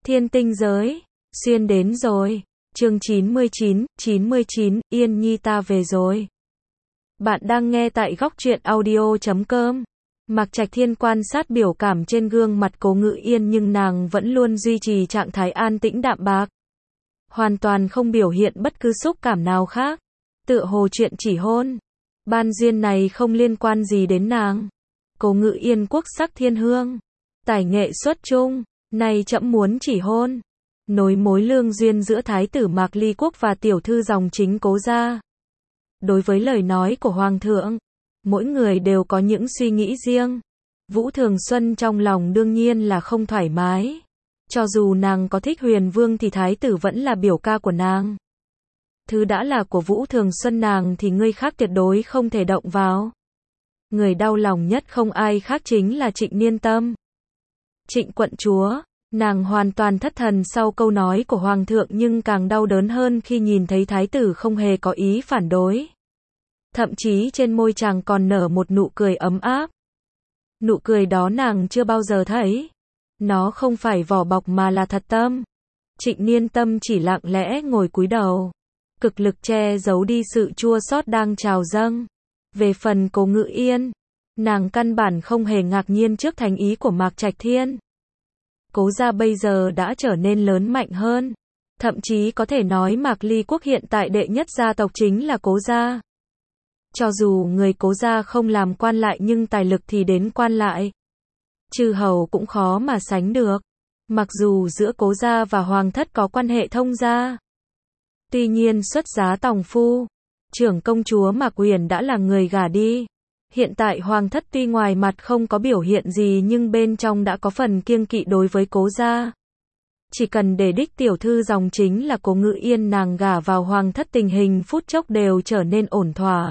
Thiên tinh giới, xuyên đến rồi. Chương 99, Yên Nhi ta về rồi. Bạn đang nghe tại góc truyện audio.com. Mạc Trạch Thiên quan sát biểu cảm trên gương mặt Cố Ngự Yên nhưng nàng vẫn luôn duy trì trạng thái an tĩnh đạm bạc. Hoàn toàn không biểu hiện bất cứ xúc cảm nào khác. Tựa hồ chuyện chỉ hôn. Ban duyên này không liên quan gì đến nàng. Cố Ngự Yên quốc sắc thiên hương. Tài nghệ xuất trung. Này trẫm muốn chỉ hôn. Nối mối lương duyên giữa thái tử Mạc Ly Quốc và tiểu thư dòng chính Cố gia. Đối với lời nói của Hoàng thượng, mỗi người đều có những suy nghĩ riêng. Vũ Thường Xuân trong lòng đương nhiên là không thoải mái. Cho dù nàng có thích Huyền Vương thì thái tử vẫn là biểu ca của nàng. Thứ đã là của Vũ Thường Xuân nàng thì người khác tuyệt đối không thể động vào. Người đau lòng nhất không ai khác chính là Trịnh Niên Tâm. Trịnh quận chúa, nàng hoàn toàn thất thần sau câu nói của Hoàng thượng nhưng càng đau đớn hơn khi nhìn thấy thái tử không hề có ý phản đối. Thậm chí trên môi chàng còn nở một nụ cười ấm áp. Nụ cười đó nàng chưa bao giờ thấy. Nó không phải vỏ bọc mà là thật tâm. Trịnh Niên Tâm chỉ lặng lẽ ngồi cúi đầu. Cực lực che giấu đi sự chua xót đang trào dâng. Về phần Cố Ngự Yên, nàng căn bản không hề ngạc nhiên trước thành ý của Mạc Trạch Thiên. Cố gia bây giờ đã trở nên lớn mạnh hơn. Thậm chí có thể nói Mạc Ly Quốc hiện tại đệ nhất gia tộc chính là Cố gia. Cho dù người Cố gia không làm quan lại nhưng tài lực thì đến quan lại. Chư hầu cũng khó mà sánh được. Mặc dù giữa Cố gia và Hoàng thất có quan hệ thông gia. Tuy nhiên xuất giá tòng phu, trưởng công chúa Mạc Uyển đã là người gả đi. Hiện tại Hoàng thất tuy ngoài mặt không có biểu hiện gì nhưng bên trong đã có phần kiêng kỵ đối với Cố gia. Chỉ cần để đích tiểu thư dòng chính là Cố Ngự Yên nàng gả vào Hoàng thất tình hình phút chốc đều trở nên ổn thỏa.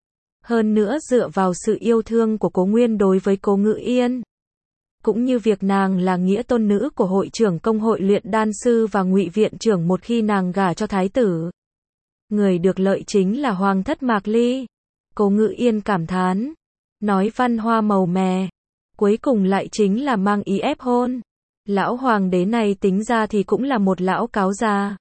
Hơn nữa dựa vào sự yêu thương của Cố Nguyên đối với Cố Ngự Yên. Cũng như việc nàng là nghĩa tôn nữ của hội trưởng công hội luyện đan sư và ngụy viện trưởng một khi nàng gả cho thái tử. Người được lợi chính là Hoàng thất Mạc Ly. Cố Ngự Yên cảm thán. Nói văn hoa màu mè. Cuối cùng lại chính là mang ý ép hôn. Lão hoàng đế này tính ra thì cũng là một lão cáo già.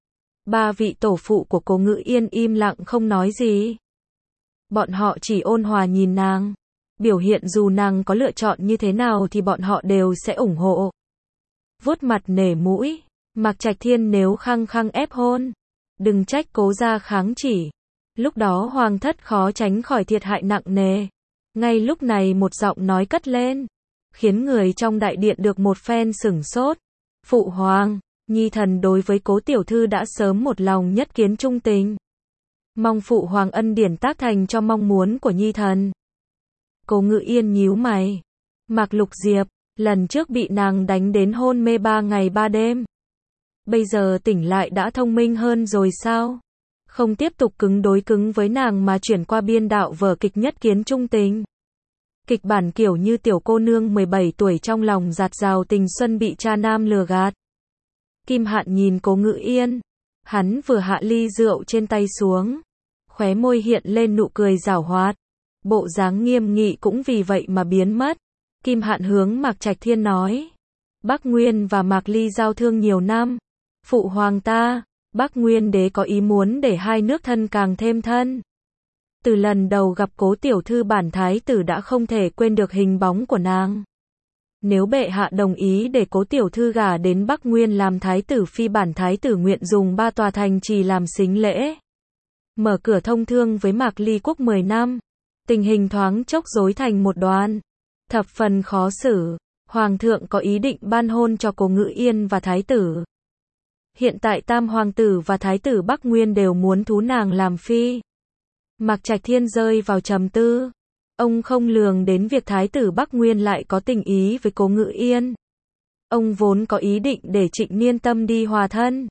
Ba vị tổ phụ của Cố Ngự Yên im lặng không nói gì. Bọn họ chỉ ôn hòa nhìn nàng. Biểu hiện dù nàng có lựa chọn như thế nào thì bọn họ đều sẽ ủng hộ. Vuốt mặt nể mũi. Mạc Trạch Thiên nếu khăng khăng ép hôn. Đừng trách Cố gia kháng chỉ. Lúc đó Hoàng thất khó tránh khỏi thiệt hại nặng nề. Ngay lúc này một giọng nói cất lên. Khiến người trong đại điện được một phen sửng sốt. Phụ hoàng, Nhi thần đối với Cố tiểu thư đã sớm một lòng nhất kiến trung tình. Mong phụ hoàng ân điển tác thành cho mong muốn của Nhi thần. Cố Ngự Yên nhíu mày. Mạc Lục Diệp, lần trước bị nàng đánh đến hôn mê 3 ngày 3 đêm. Bây giờ tỉnh lại đã thông minh hơn rồi sao? Không tiếp tục cứng đối cứng với nàng mà chuyển qua biên đạo vở kịch nhất kiến trung tình. Kịch bản kiểu như tiểu cô nương 17 tuổi trong lòng dạt dào tình xuân bị cha nam lừa gạt. Kim Hạn nhìn Cố Ngự Yên. Hắn vừa hạ ly rượu trên tay xuống. Khóe môi hiện lên nụ cười giảo hoạt. Bộ dáng nghiêm nghị cũng vì vậy mà biến mất. Kim Hạn hướng Mạc Trạch Thiên nói. Bắc Nguyên và Mạc Ly giao thương nhiều năm. Phụ hoàng ta, Bắc Nguyên đế có ý muốn để hai nước thân càng thêm thân. Từ lần đầu gặp Cố tiểu thư bản thái tử đã không thể quên được hình bóng của nàng. Nếu bệ hạ đồng ý để Cố tiểu thư gả đến Bắc Nguyên làm thái tử phi bản thái tử nguyện dùng 3 tòa thành trì làm sính lễ. Mở cửa thông thương với Mạc Ly Quốc 10 năm. Tình hình thoáng chốc rối thành một đoàn. Thập phần khó xử. Hoàng thượng có ý định ban hôn cho Cố Ngự Yên và thái tử. Hiện tại tam hoàng tử và thái tử Bắc Nguyên đều muốn thú nàng làm phi. Mạc Trạch Thiên rơi vào trầm tư. Ông không lường đến việc thái tử Bắc Nguyên lại có tình ý với Cố Ngự Yên. Ông vốn có ý định để Trịnh Niên Tâm đi hòa thân.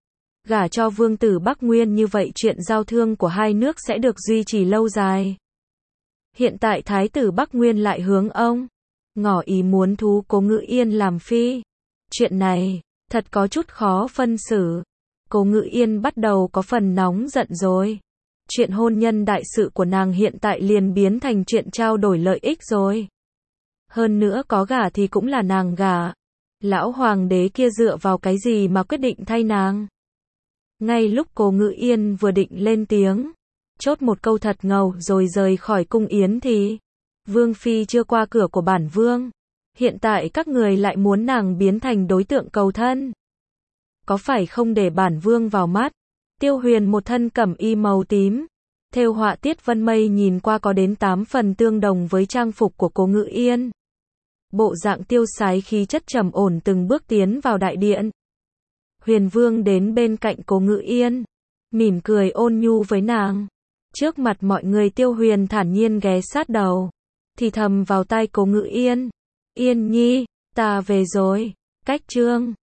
Gả cho vương tử Bắc Nguyên như vậy chuyện giao thương của hai nước sẽ được duy trì lâu dài. Hiện tại thái tử Bắc Nguyên lại hướng ông. Ngỏ ý muốn thú Cố Ngự Yên làm phi. Chuyện này, thật có chút khó phân xử. Cố Ngự Yên bắt đầu có phần nóng giận rồi. Chuyện hôn nhân đại sự của nàng hiện tại liền biến thành chuyện trao đổi lợi ích rồi. Hơn nữa có gả thì cũng là nàng gả. Lão hoàng đế kia dựa vào cái gì mà quyết định thay nàng? Ngay lúc Cố Ngự Yên vừa định lên tiếng, chốt một câu thật ngầu rồi rời khỏi cung yến thì Vương Phi chưa qua cửa của bản vương. Hiện tại các người lại muốn nàng biến thành đối tượng cầu thân. Có phải không để bản vương vào mắt? Tiêu Huyền một thân cẩm y màu tím, thêu họa tiết vân mây nhìn qua có đến 8 phần tương đồng với trang phục của Cố Ngự Yên. Bộ dạng tiêu sái khí chất trầm ổn từng bước tiến vào đại điện. Huyền Vương đến bên cạnh Cố Ngự Yên, mỉm cười ôn nhu với nàng. Trước mặt mọi người Tiêu Huyền thản nhiên ghé sát đầu, thì thầm vào tai Cố Ngự Yên. Yên nhi, ta về rồi. Cách chương